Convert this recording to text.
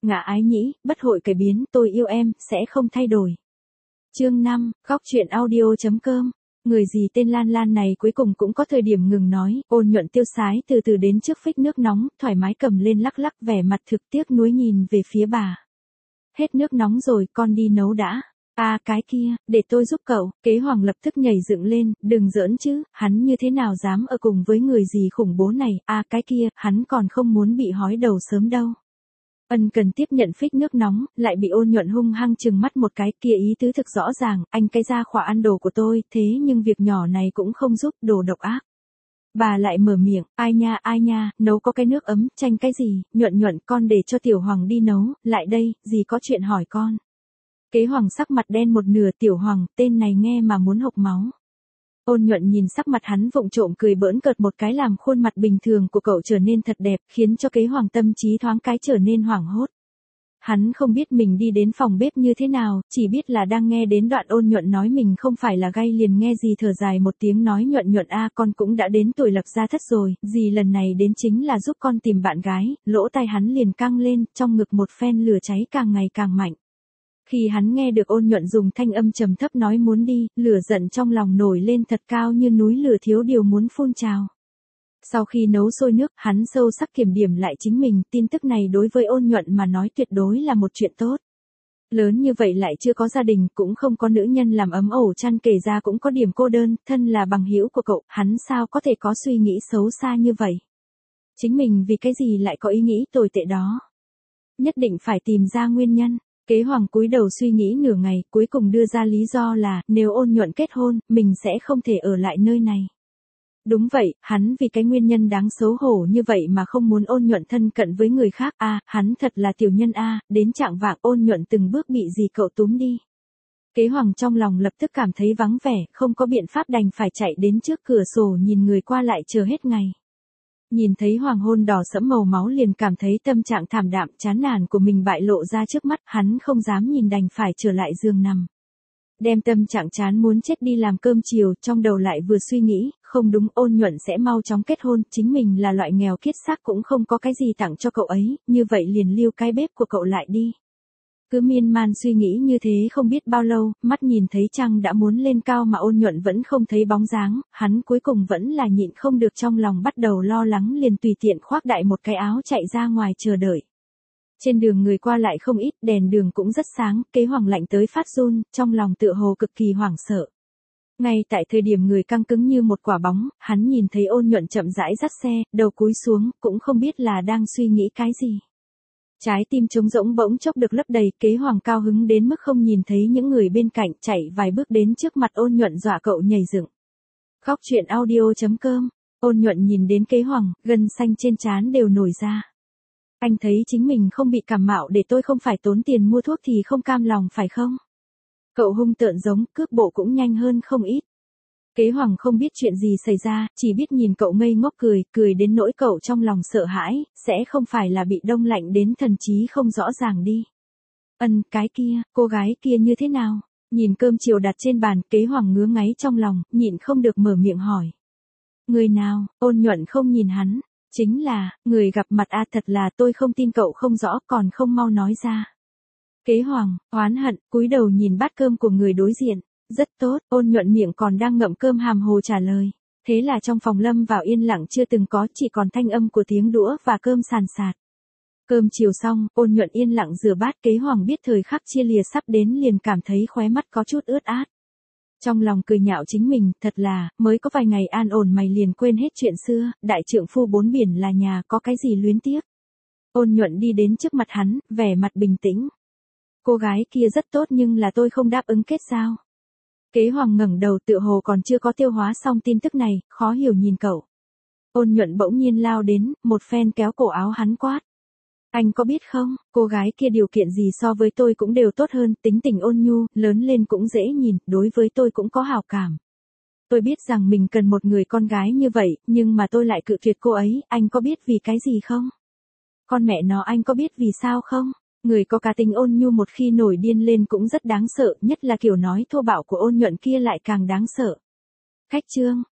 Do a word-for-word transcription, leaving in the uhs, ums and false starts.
ngã ái nhĩ, bất hội cải biến, tôi yêu em, sẽ không thay đổi. Chương năm, góc truyện audio chấm com. Người gì tên Lan Lan này cuối cùng cũng có thời điểm ngừng nói, Ôn Nhuận tiêu sái từ từ đến trước phích nước nóng, thoải mái cầm lên lắc lắc, vẻ mặt thực tiếc nuối nhìn về phía bà. Hết nước nóng rồi, con đi nấu đã. À cái kia, để tôi giúp cậu. Kế Hoàng lập tức nhảy dựng lên, đừng giỡn chứ, hắn như thế nào dám ở cùng với người gì khủng bố này. À cái kia, hắn còn không muốn bị hói đầu sớm đâu. Ân Cần tiếp nhận phích nước nóng, lại bị Ôn Nhuận hung hăng trừng mắt một cái, kia ý tứ thực rõ ràng, anh cái ra khỏa ăn đồ của tôi, thế nhưng việc nhỏ này cũng không giúp, đồ độc ác. Bà lại mở miệng, ai nha ai nha, nấu có cái nước ấm, tranh cái gì, Nhuận Nhuận con để cho Tiểu Hoàng đi nấu, lại đây, gì có chuyện hỏi con. Kế Hoàng sắc mặt đen một nửa, Tiểu Hoàng, tên này nghe mà muốn hộc máu. Ôn Nhuận nhìn sắc mặt hắn vụng trộm cười bỡn cợt một cái làm khuôn mặt bình thường của cậu trở nên thật đẹp, khiến cho Kế Hoàng tâm trí thoáng cái trở nên hoảng hốt. Hắn không biết mình đi đến phòng bếp như thế nào, chỉ biết là đang nghe đến đoạn Ôn Nhuận nói mình không phải là gay liền nghe dì thở dài một tiếng nói Nhuận Nhuận a con cũng đã đến tuổi lập gia thất rồi, dì lần này đến chính là giúp con tìm bạn gái, lỗ tai hắn liền căng lên, trong ngực một phen lửa cháy càng ngày càng mạnh. Khi hắn nghe được Ôn Nhuận dùng thanh âm trầm thấp nói muốn đi, lửa giận trong lòng nổi lên thật cao như núi lửa thiếu điều muốn phun trào. Sau khi nấu sôi nước, hắn sâu sắc kiểm điểm lại chính mình, tin tức này đối với Ôn Nhuận mà nói tuyệt đối là một chuyện tốt. Lớn như vậy lại chưa có gia đình, cũng không có nữ nhân làm ấm ổ chăn, kể ra cũng có điểm cô đơn, thân là bằng hữu của cậu, hắn sao có thể có suy nghĩ xấu xa như vậy. Chính mình vì cái gì lại có ý nghĩ tồi tệ đó. Nhất định phải tìm ra nguyên nhân. Kế Hoàng cúi đầu suy nghĩ nửa ngày, cuối cùng đưa ra lý do là, nếu Ôn Nhuận kết hôn, mình sẽ không thể ở lại nơi này. Đúng vậy, hắn vì cái nguyên nhân đáng xấu hổ như vậy mà không muốn Ôn Nhuận thân cận với người khác. A, à, hắn thật là tiểu nhân a, à, đến trạng vạng Ôn Nhuận từng bước bị dì cậu túm đi. Kế Hoàng trong lòng lập tức cảm thấy vắng vẻ, không có biện pháp đành phải chạy đến trước cửa sổ nhìn người qua lại chờ hết ngày. Nhìn thấy hoàng hôn đỏ sẫm màu máu liền cảm thấy tâm trạng thảm đạm, chán nản của mình bại lộ ra trước mắt, hắn không dám nhìn đành phải trở lại giường nằm. Đem tâm trạng chán muốn chết đi làm cơm chiều, trong đầu lại vừa suy nghĩ, không đúng, Ôn Nhuận sẽ mau chóng kết hôn, chính mình là loại nghèo kiết xác cũng không có cái gì tặng cho cậu ấy, như vậy liền lưu cái bếp của cậu lại đi. Cứ miên man suy nghĩ như thế không biết bao lâu, mắt nhìn thấy trăng đã muốn lên cao mà Ôn Nhuận vẫn không thấy bóng dáng, hắn cuối cùng vẫn là nhịn không được trong lòng bắt đầu lo lắng liền tùy tiện khoác đại một cái áo chạy ra ngoài chờ đợi. Trên đường người qua lại không ít, đèn đường cũng rất sáng, Kế Hoàng lạnh tới phát run, trong lòng tựa hồ cực kỳ hoảng sợ. Ngay tại thời điểm người căng cứng như một quả bóng, hắn nhìn thấy Ôn Nhuận chậm rãi dắt xe, đầu cúi xuống, cũng không biết là đang suy nghĩ cái gì. Trái tim trống rỗng bỗng chốc được lấp đầy, Kế Hoàng cao hứng đến mức không nhìn thấy những người bên cạnh, chạy vài bước đến trước mặt Ôn Nhuận dọa cậu nhảy dựng. Góc truyện audio chấm com. Ôn Nhuận nhìn đến Kế Hoàng, gân xanh trên trán đều nổi ra. Anh thấy chính mình không bị cảm mạo để tôi không phải tốn tiền mua thuốc thì không cam lòng phải không? Cậu hung tợn giống, cước bộ cũng nhanh hơn không ít. Kế Hoàng không biết chuyện gì xảy ra, chỉ biết nhìn cậu ngây ngốc cười, cười đến nỗi cậu trong lòng sợ hãi, sẽ không phải là bị đông lạnh đến thần trí không rõ ràng đi. Ân, cái kia, cô gái kia như thế nào? Nhìn cơm chiều đặt trên bàn, Kế Hoàng ngứa ngáy trong lòng, nhịn không được mở miệng hỏi. Người nào? Ôn Nhuận không nhìn hắn. Chính là, người gặp mặt a à, thật là tôi không tin cậu không rõ còn không mau nói ra. Kế Hoàng, oán hận, cúi đầu nhìn bát cơm của người đối diện. Rất tốt, Ôn Nhuận miệng còn đang ngậm cơm hàm hồ trả lời. Thế là trong phòng lâm vào yên lặng chưa từng có, chỉ còn thanh âm của tiếng đũa và cơm sàn sạt. Cơm chiều xong, Ôn Nhuận yên lặng rửa bát, Kế Hoàng biết thời khắc chia lìa sắp đến liền cảm thấy khóe mắt có chút ướt át. Trong lòng cười nhạo chính mình, thật là, mới có vài ngày an ổn mày liền quên hết chuyện xưa, đại trượng phu bốn biển là nhà, có cái gì luyến tiếc. Ôn Nhuận đi đến trước mặt hắn, vẻ mặt bình tĩnh. Cô gái kia rất tốt nhưng là tôi không đáp ứng kết giao. Kế Hoàng ngẩng đầu tựa hồ còn chưa có tiêu hóa xong tin tức này, khó hiểu nhìn cậu. Ôn Nhuận bỗng nhiên lao đến, một phen kéo cổ áo hắn quát. Anh có biết không, cô gái kia điều kiện gì so với tôi cũng đều tốt hơn, tính tình ôn nhu, lớn lên cũng dễ nhìn, đối với tôi cũng có hảo cảm. Tôi biết rằng mình cần một người con gái như vậy, nhưng mà tôi lại cự tuyệt cô ấy, anh có biết vì cái gì không? Con mẹ nó anh có biết vì sao không? Người có cá tính ôn nhu một khi nổi điên lên cũng rất đáng sợ, nhất là kiểu nói thô bạo của Ôn Nhuận kia lại càng đáng sợ. Khách trương,